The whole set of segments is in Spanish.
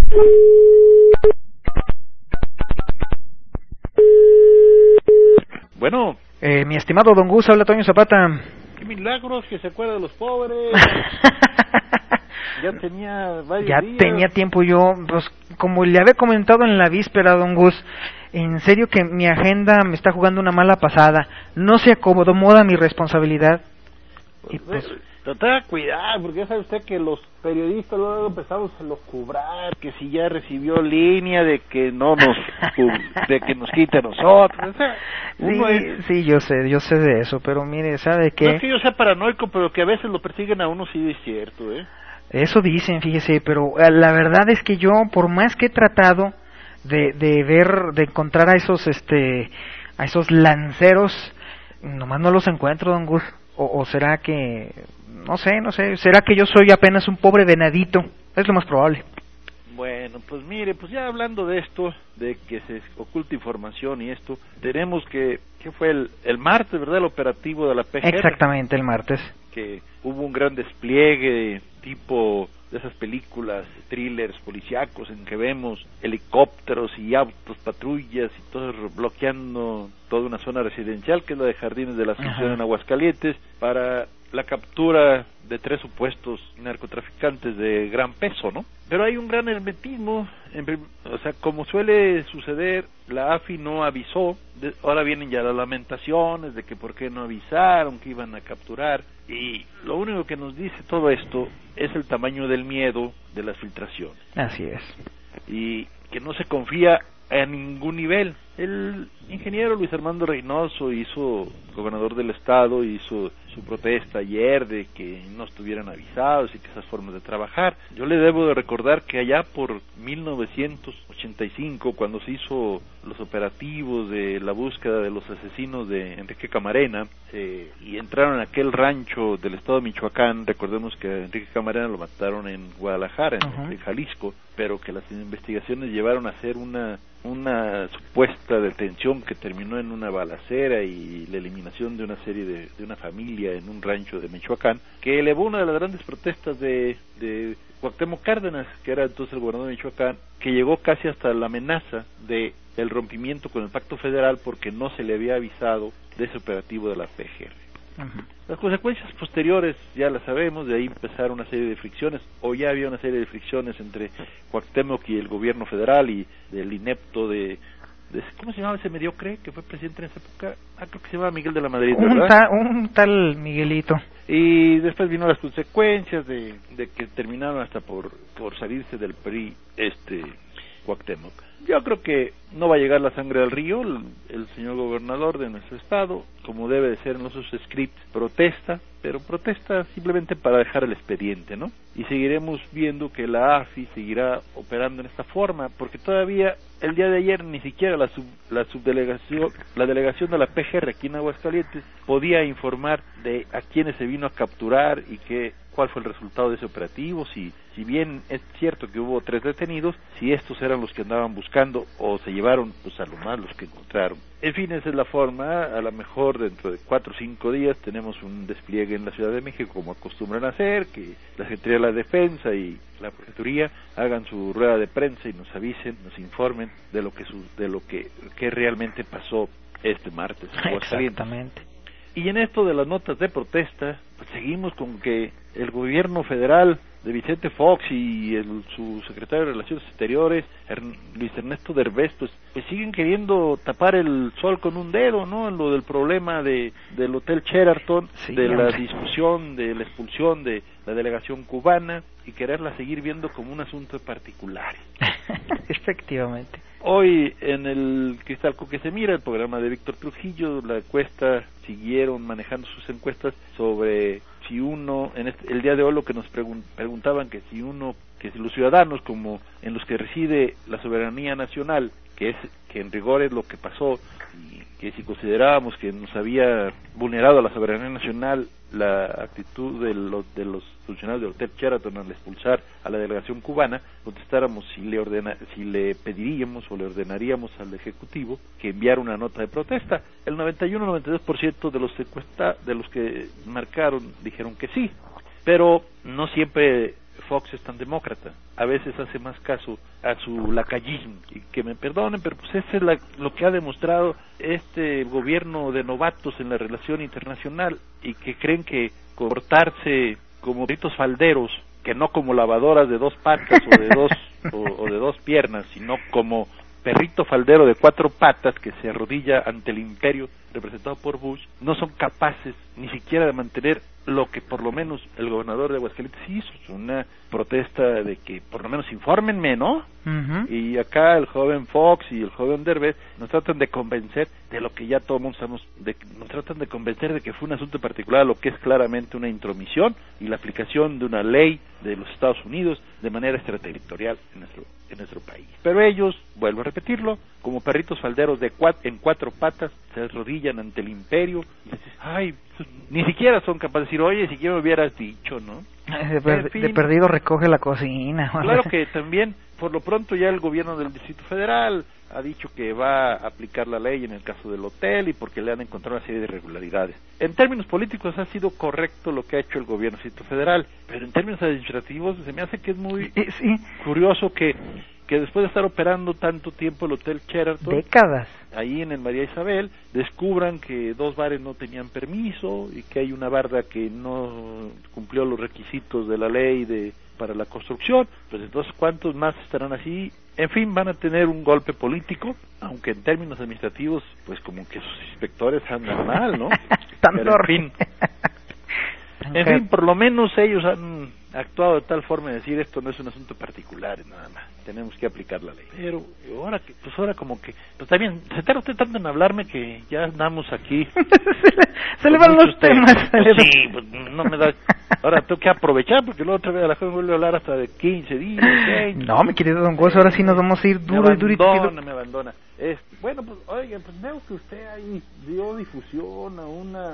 Bueno. Mi estimado Don Gus, habla Toño Zapata. Qué milagros que se acuerda de los pobres. Ya tenía varios días. Tenía tiempo yo, pues como le había comentado en la víspera, Don Gus, en serio que mi agenda me está jugando una mala pasada. No se acomoda mi responsabilidad. Y pues trata de cuidar, porque ya sabe usted que los periodistas luego empezamos a los cobrar, que si ya recibió línea de que no nos de que nos quite a nosotros. O sea, sí, yo sé de eso, pero mire, ¿sabe qué? No es que yo sea paranoico, pero que a veces lo persiguen a uno, sí es cierto, Eso dicen, fíjese, pero la verdad es que yo, por más que he tratado de encontrar a esos lanceros, nomás no los encuentro, Don Gus. O será que, no sé, será que yo soy apenas un pobre venadito, es lo más probable. Bueno, pues mire, pues ya hablando de esto, de que se oculta información y esto, tenemos que fue el martes, ¿verdad? El operativo de la PGR. Exactamente, el martes. Que hubo un gran despliegue tipo de esas películas, thrillers policíacos en que vemos helicópteros y autos, patrullas y todo bloqueando toda una zona residencial que es la de Jardines de la Asunción en Aguascalientes para la captura de 3 supuestos narcotraficantes de gran peso, ¿no? Pero hay un gran hermetismo, o sea, como suele suceder, la AFI no avisó, ahora vienen ya las lamentaciones de que por qué no avisaron, que iban a capturar, y lo único que nos dice todo esto es el tamaño del miedo de las filtraciones. Así es. Y que no se confía a ningún nivel. El ingeniero Luis Armando Reynoso gobernador del estado, hizo su protesta ayer de que no estuvieran avisados y que esas formas de trabajar. Yo le debo de recordar que allá por 1985, cuando se hizo los operativos de la búsqueda de los asesinos de Enrique Camarena, y entraron a aquel rancho del estado de Michoacán, recordemos que a Enrique Camarena lo mataron en Guadalajara, en Jalisco, pero que las investigaciones llevaron a hacer una supuesta detención que terminó en una balacera y la eliminación de una serie de una familia en un rancho de Michoacán, que elevó una de las grandes protestas de Cuauhtémoc Cárdenas, que era entonces el gobernador de Michoacán, que llegó casi hasta la amenaza de el rompimiento con el pacto federal porque no se le había avisado de ese operativo de la PGR. Las consecuencias posteriores ya las sabemos, de ahí empezaron una serie de fricciones, o ya había una serie de fricciones entre Cuauhtémoc y el gobierno federal y del inepto de ¿cómo se llamaba ese mediocre que fue presidente en esa época? Creo que se llamaba Miguel de la Madrid, ¿verdad? Un tal Miguelito. Y después vino las consecuencias de que terminaron hasta por salirse del PRI Cuauhtémoc. Yo creo que no va a llegar la sangre al río. El señor gobernador de nuestro estado, como debe de ser en los scripts, protesta, pero protesta simplemente para dejar el expediente, ¿no? Y seguiremos viendo que la AFI seguirá operando en esta forma, porque todavía el día de ayer ni siquiera la delegación de la PGR aquí en Aguascalientes podía informar de a quiénes se vino a capturar y cuál fue el resultado de ese operativo, si bien es cierto que hubo 3 detenidos, si estos eran los que andaban buscando o se llevaron pues a lo más los que encontraron. En fin, esa es la forma. A lo mejor dentro de 4 o 5 días tenemos un despliegue en la Ciudad de México como acostumbran a hacer, que la Secretaría de la Defensa y la Procuraduría hagan su rueda de prensa y nos avisen, nos informen de lo que realmente pasó este martes. Exactamente. Y en esto de las notas de protesta, pues seguimos con que el gobierno federal de Vicente Fox y su secretario de Relaciones Exteriores, Luis Ernesto Derbez, pues siguen queriendo tapar el sol con un dedo, ¿no? En lo del problema del Hotel Sheraton, la discusión de la expulsión de la delegación cubana y quererla seguir viendo como un asunto particular. Efectivamente. Hoy en el Cristalco que se mira, el programa de Víctor Trujillo, la encuesta, siguieron manejando sus encuestas sobre si uno, el día de hoy lo que nos preguntaban que si los ciudadanos como en los que reside la soberanía nacional, que en rigor es lo que pasó, y que si considerábamos que nos había vulnerado a la soberanía nacional la actitud de los funcionarios del Hotel Sheraton al expulsar a la delegación cubana, contestáramos si le pediríamos o le ordenaríamos al Ejecutivo que enviara una nota de protesta. El 91-92% de los que marcaron dijeron que sí, pero no siempre Fox es tan demócrata. A veces hace más caso a su lacayismo. Y que me perdonen, pero pues ese es lo que ha demostrado este gobierno de novatos en la relación internacional, y que creen que comportarse como perritos falderos, que no como lavadoras de 2 patas o de 2 piernas, sino como perrito faldero de 4 patas que se arrodilla ante el imperio representado por Bush, no son capaces ni siquiera de mantener lo que por lo menos el gobernador de Aguascalientes hizo, una protesta de que por lo menos infórmenme, ¿no? Uh-huh. Y acá el joven Fox y el joven Derbez nos tratan de convencer de lo que ya todo el mundo sabemos, nos tratan de convencer de que fue un asunto particular, lo que es claramente una intromisión y la aplicación de una ley de los Estados Unidos de manera extraterritorial en nuestro país. Pero ellos, vuelvo a repetirlo, como perritos falderos en 4 patas, se arrodillan ante el imperio y dices, ay, pues, ni siquiera son capaces de decir, oye, si siquiera me hubieras dicho, ¿no? De perdido recoge la cocina. Claro que también, por lo pronto, ya el gobierno del Distrito Federal ha dicho que va a aplicar la ley en el caso del hotel y porque le han encontrado una serie de irregularidades. En términos políticos ha sido correcto lo que ha hecho el gobierno del Distrito Federal, pero en términos administrativos se me hace que es muy curioso que después de estar operando tanto tiempo el Hotel Sheraton, décadas, ahí en el María Isabel, descubran que 2 bares no tenían permiso y que hay una barda que no cumplió los requisitos de la ley para la construcción. Pues entonces, ¿cuántos más estarán así? En fin, van a tener un golpe político, aunque en términos administrativos, pues como que sus inspectores andan mal, ¿no? Pero en fin, por lo menos ellos han actuado de tal forma de decir, esto no es un asunto particular, nada más, tenemos que aplicar la ley. Pero ahora como que, pues también, se tarda usted tanto en hablarme que ya andamos aquí. se le van los temas. Sí, pues no me da. Ahora tengo que aprovechar, porque luego otra vez a la joven vuelve a hablar hasta de 15 días, 20. No, mi querido Don Gozo, ahora sí nos vamos a ir duro y duro. Me abandona. Bueno, pues, oiga, pues veo que usted ahí dio difusión a una...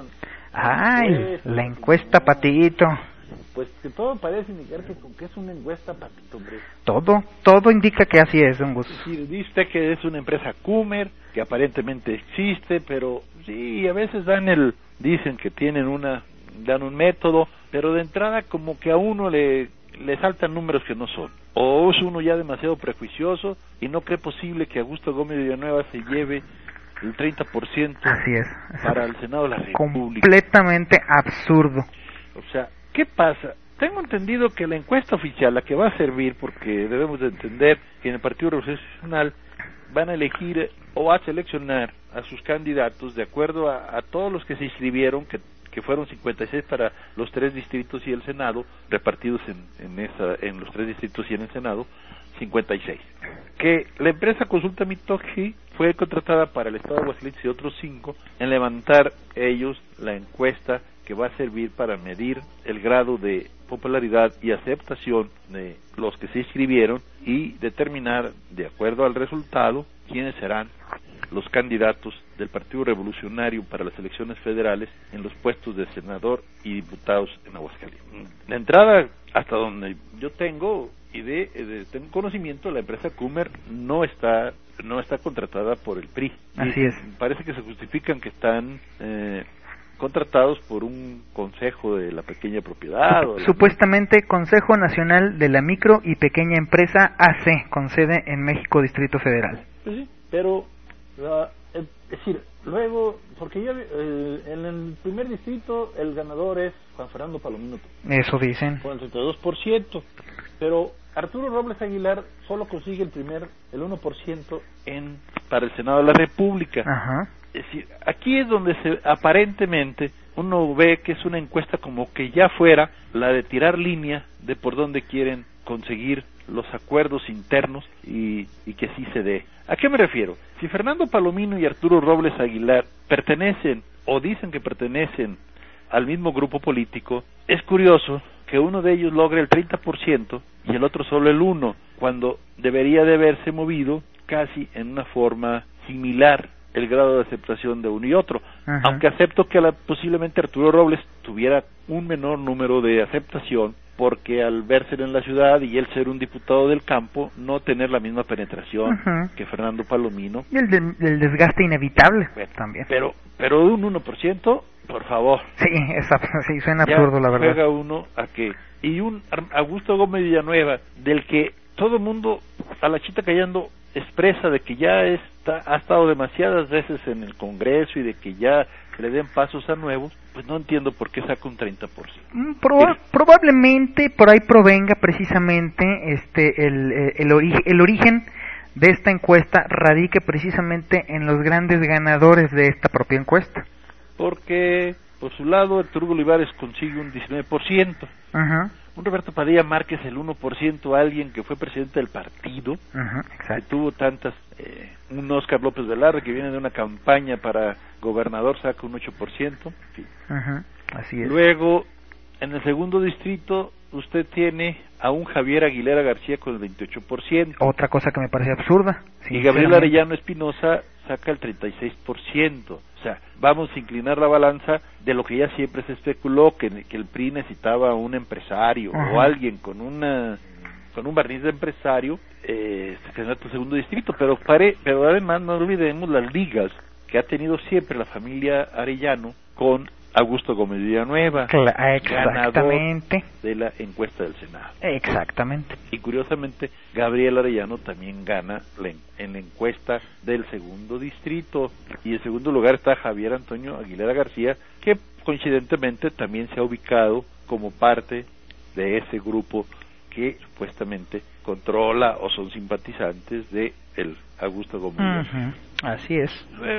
Ay, la encuesta, Patito. Pues que todo parece indicar que es una encuesta, Patito, hombre. Todo indica que así es, Don Gozo. Sí, dice usted que es una empresa Coomer, que aparentemente existe, pero sí, a veces dicen que dan un método, pero de entrada como que a uno le saltan números que no son. O es uno ya demasiado prejuicioso y no cree posible que Augusto Gómez de Villanueva se lleve el 30% así es. para el Senado de la República. Completamente absurdo. O sea, ¿qué pasa? Tengo entendido que la encuesta oficial, la que va a servir, porque debemos de entender que en el Partido Revolucionario Nacional van a elegir o a seleccionar a sus candidatos de acuerdo a todos los que se inscribieron, que fueron 56 para los 3 distritos y el Senado, repartidos en los 3 distritos y en el Senado, 56. Que la empresa Consulta Mitoji fue contratada para el Estado de Aguascalientes y otros 5 en levantar ellos la encuesta que va a servir para medir el grado de popularidad y aceptación de los que se inscribieron y determinar, de acuerdo al resultado, quiénes serán los candidatos del Partido Revolucionario para las elecciones federales en los puestos de senador y diputados en Aguascalientes. De entrada, hasta donde yo tengo tengo conocimiento, la empresa Coomer no está contratada por el PRI. Así es. Parece que se justifican que están contratados por un consejo de la pequeña propiedad. Supuestamente Consejo Nacional de la Micro y Pequeña Empresa AC, con sede en México, Distrito Federal. Pues sí, pero es decir, luego, porque ya en el primer distrito el ganador es Juan Fernando Palomino. Eso dicen. Con el 32%, pero Arturo Robles Aguilar solo consigue el 1% para el Senado de la República. Ajá. Es decir, aquí es donde aparentemente uno ve que es una encuesta como que ya fuera la de tirar línea de por dónde quieren conseguir los acuerdos internos y que sí se dé. ¿A qué me refiero? Si Fernando Palomino y Arturo Robles Aguilar pertenecen o dicen que pertenecen al mismo grupo político, es curioso que uno de ellos logre el 30% y el otro solo el 1%, cuando debería de haberse movido casi en una forma similar el grado de aceptación de uno y otro. Ajá. Aunque acepto que posiblemente Arturo Robles tuviera un menor número de aceptación, porque al verse en la ciudad y él ser un diputado del campo, no tener la misma penetración que Fernando Palomino. Y el desgaste inevitable también. Pero un 1% Por favor. Sí, sí, suena absurdo, la verdad. Juega uno a que... Y un Augusto Gómez Villanueva, del que todo el mundo, a la chita callando, expresa de que ya ha estado demasiadas veces en el Congreso y de que ya le den pasos a nuevos, pues no entiendo por qué saca un 30%. Probablemente por ahí provenga precisamente el origen de esta encuesta, radique precisamente en los grandes ganadores de esta propia encuesta. Porque, por su lado, Arturo Olivares consigue un 19%. Ajá. Un Roberto Padilla Márquez el 1%, alguien que fue presidente del partido, que tuvo tantas, un Óscar López Velarde que viene de una campaña para gobernador, saca un 8%. Sí. Así es. Luego, en el segundo distrito, usted tiene a un Javier Aguilera García con el 28%. Otra cosa que me parece absurda. Y Gabriel Arellano Espinosa saca el 36%. O sea, vamos a inclinar la balanza de lo que ya siempre se especuló, que el PRI necesitaba un empresario o alguien con un barniz de empresario, candidato al segundo distrito, pero además no olvidemos las ligas que ha tenido siempre la familia Arellano con Augusto Gómez Villanueva, exactamente, ganador de la encuesta del Senado. Exactamente. Y curiosamente, Gabriel Arellano también gana en la encuesta del segundo distrito. Y en segundo lugar está Javier Antonio Aguilera García, que coincidentemente también se ha ubicado como parte de ese grupo que supuestamente controla o son simpatizantes de el Augusto Gómez Villanueva. Así es.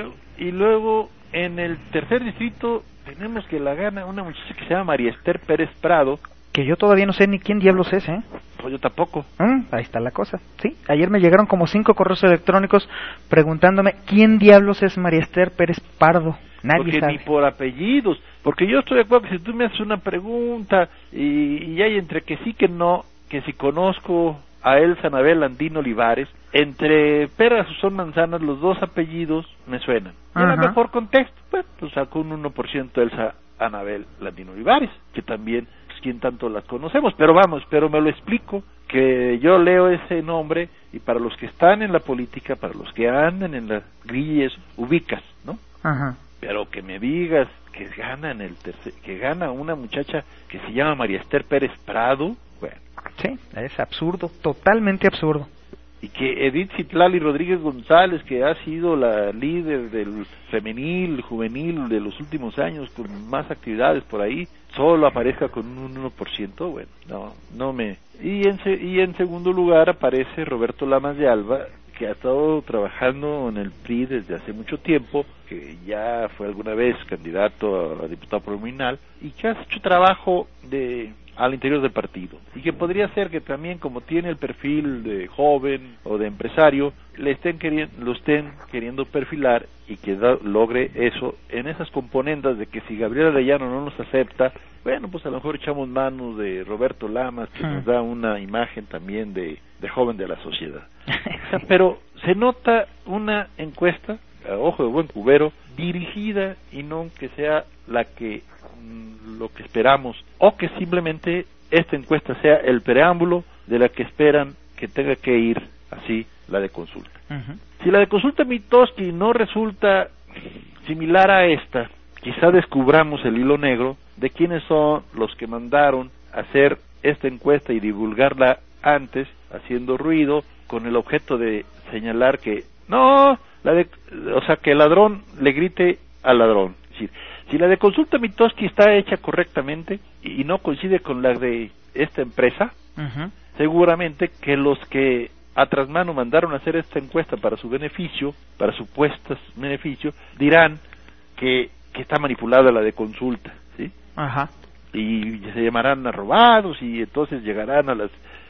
Y luego, en el tercer distrito, tenemos que la gana una muchacha que se llama María Esther Pérez Prado. Que yo todavía no sé ni quién diablos es, ¿eh? Pues yo tampoco. Ahí está la cosa, sí. Ayer me llegaron como 5 correos electrónicos preguntándome quién diablos es María Esther Pérez Pardo. Nadie porque sabe. Ni por apellidos. Porque yo estoy de acuerdo que si tú me haces una pregunta y hay entre que sí que no, que si conozco a Elsa Anabel Andino Olivares, entre peras son manzanas, los dos apellidos me suenan. Y a lo mejor contexto, pues saco un 1% Elsa Anabel Landino Olivares, que también, pues quién tanto las conocemos, pero me lo explico, que yo leo ese nombre, y para los que están en la política, para los que andan en las grillas, ubicas, ¿no? Pero que me digas que gana una muchacha que se llama María Esther Pérez Prado, bueno. Sí, es absurdo, totalmente absurdo. Y que Edith Citlali Rodríguez González, que ha sido la líder del juvenil de los últimos años, con más actividades por ahí, solo aparezca con un 1%, bueno, no me... Y en segundo lugar aparece Roberto Lamas de Alba, que ha estado trabajando en el PRI desde hace mucho tiempo, que ya fue alguna vez candidato a diputado provincial, y que ha hecho trabajo al interior del partido, y que podría ser que también, como tiene el perfil de joven o de empresario, lo estén queriendo perfilar, y que logre eso en esas componendas de que si Gabriel Arellano no nos acepta, bueno, pues a lo mejor echamos manos de Roberto Lamas, que nos da una imagen también de joven de la sociedad. O sea, pero se nota una encuesta, a ojo de buen cubero, dirigida, y no que sea lo que esperamos, o que simplemente esta encuesta sea el preámbulo de la que esperan que tenga que ir así la de consulta. Si la de consulta Mitofsky no resulta similar a esta, quizá descubramos el hilo negro de quiénes son los que mandaron hacer esta encuesta y divulgarla antes, haciendo ruido, con el objeto de señalar que que el ladrón le grite al ladrón. Es decir, si la de consulta Mitofsky está hecha correctamente y no coincide con la de esta empresa, seguramente que los que a trasmano mandaron a hacer esta encuesta para su beneficio, para supuestos beneficios, dirán que está manipulada la de consulta, ¿sí? Y se llamarán a robados, y entonces llegarán a las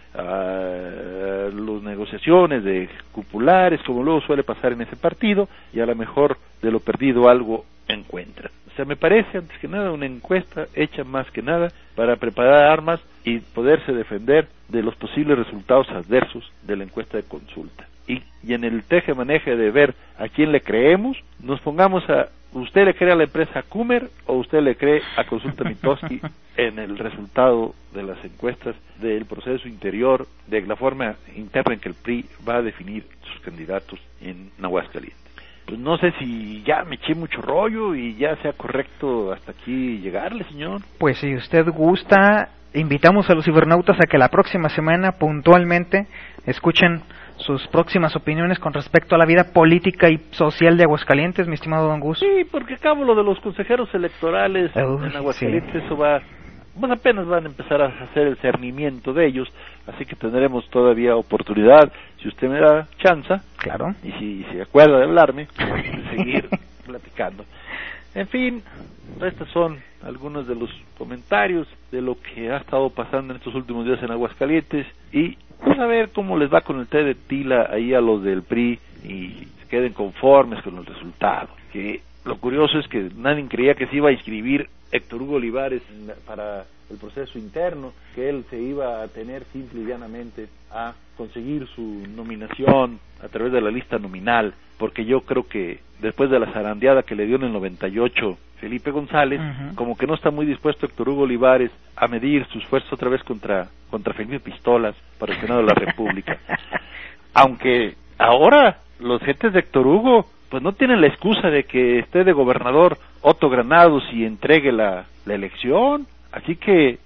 negociaciones de cupulares, como luego suele pasar en ese partido, y a lo mejor de lo perdido algo encuentran. O sea, me parece, antes que nada, una encuesta hecha más que nada para preparar armas y poderse defender de los posibles resultados adversos de la encuesta de consulta. Y en el teje-maneje de ver a quién le creemos, nos pongamos ¿usted le cree a la empresa Cumer o usted le cree a Consulta Mitofsky en el resultado de las encuestas, del proceso interior, de la forma interna en que el PRI va a definir sus candidatos en Aguascalientes? pues no sé si ya me eché mucho rollo y ya sea correcto hasta aquí llegarle, señor. Pues si usted gusta, invitamos a los cibernautas a que la próxima semana puntualmente escuchen sus próximas opiniones con respecto a la vida política y social de Aguascalientes, mi estimado don Gus. Sí, porque acabo lo de los consejeros electorales en Aguascalientes, sí. Eso va, pues apenas van a empezar a hacer el cernimiento de ellos, así que tendremos todavía oportunidad, si usted me da chance, claro, y si se acuerda de hablarme, de seguir platicando. En fin, estos son algunos de los comentarios de lo que ha estado pasando en estos últimos días en Aguascalientes, y vamos a ver cómo les va con el té de tila ahí a los del PRI y se queden conformes con el resultado. Que lo curioso es que nadie creía que se iba a inscribir Héctor Hugo Olivares para el proceso interno, que él se iba a tener simple y llanamente a conseguir su nominación a través de la lista nominal, porque yo creo que después de la zarandeada que le dio en el 98 Felipe González, como que no está muy dispuesto Héctor Hugo Olivares a medir sus fuerzas otra vez contra Felipe Pistolas para el Senado de la República. Aunque ahora los gentes de Héctor Hugo pues no tienen la excusa de que esté de gobernador Otto Granados y entregue la elección, así que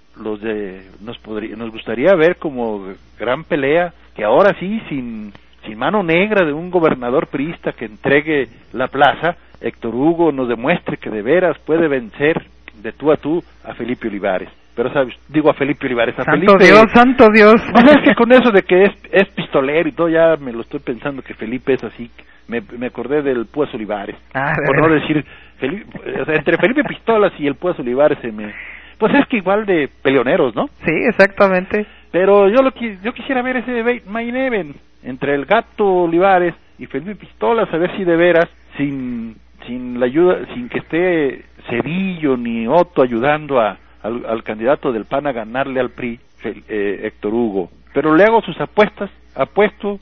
nos gustaría ver como gran pelea que ahora sí sin mano negra de un gobernador priista que entregue la plaza, Héctor Hugo nos demuestre que de veras puede vencer de tú a tú a Felipe Olivares. Pero sabes, digo a Felipe Olivares, a ¡Santo Felipe... Dios, santo Dios! No, es que con eso de que es pistolero y todo, ya me lo estoy pensando que Felipe es así. Me acordé del Púas Olivares. Por no decir... o sea, entre Felipe Pistolas y el Púas Olivares pues es que igual de peleoneros, ¿no? Sí, exactamente. Pero yo quisiera ver ese main event entre el Gato Olivares y Felipe Pistolas, a ver si de veras, sin la ayuda, sin que esté Cedillo ni Otto ayudando al candidato del PAN a ganarle al PRI, Héctor Hugo. Pero le hago sus apuestas, apuesto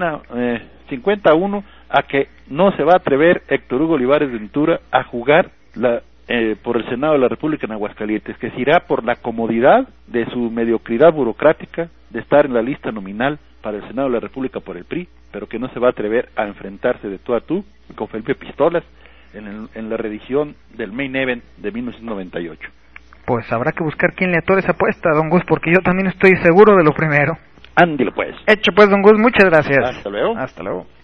50-1 a que no se va a atrever Héctor Hugo Olivares Ventura a jugar por el Senado de la República en Aguascalientes, que se irá por la comodidad de su mediocridad burocrática de estar en la lista nominal para el Senado de la República por el PRI, pero que no se va a atrever a enfrentarse de tú a tú con Felipe Pistolas en la reedición del Main Event de 1998. Pues habrá que buscar quién le atore esa apuesta, don Gus, porque yo también estoy seguro de lo primero. Ándale pues. Hecho pues, don Gus, muchas gracias. Hasta luego. Hasta luego.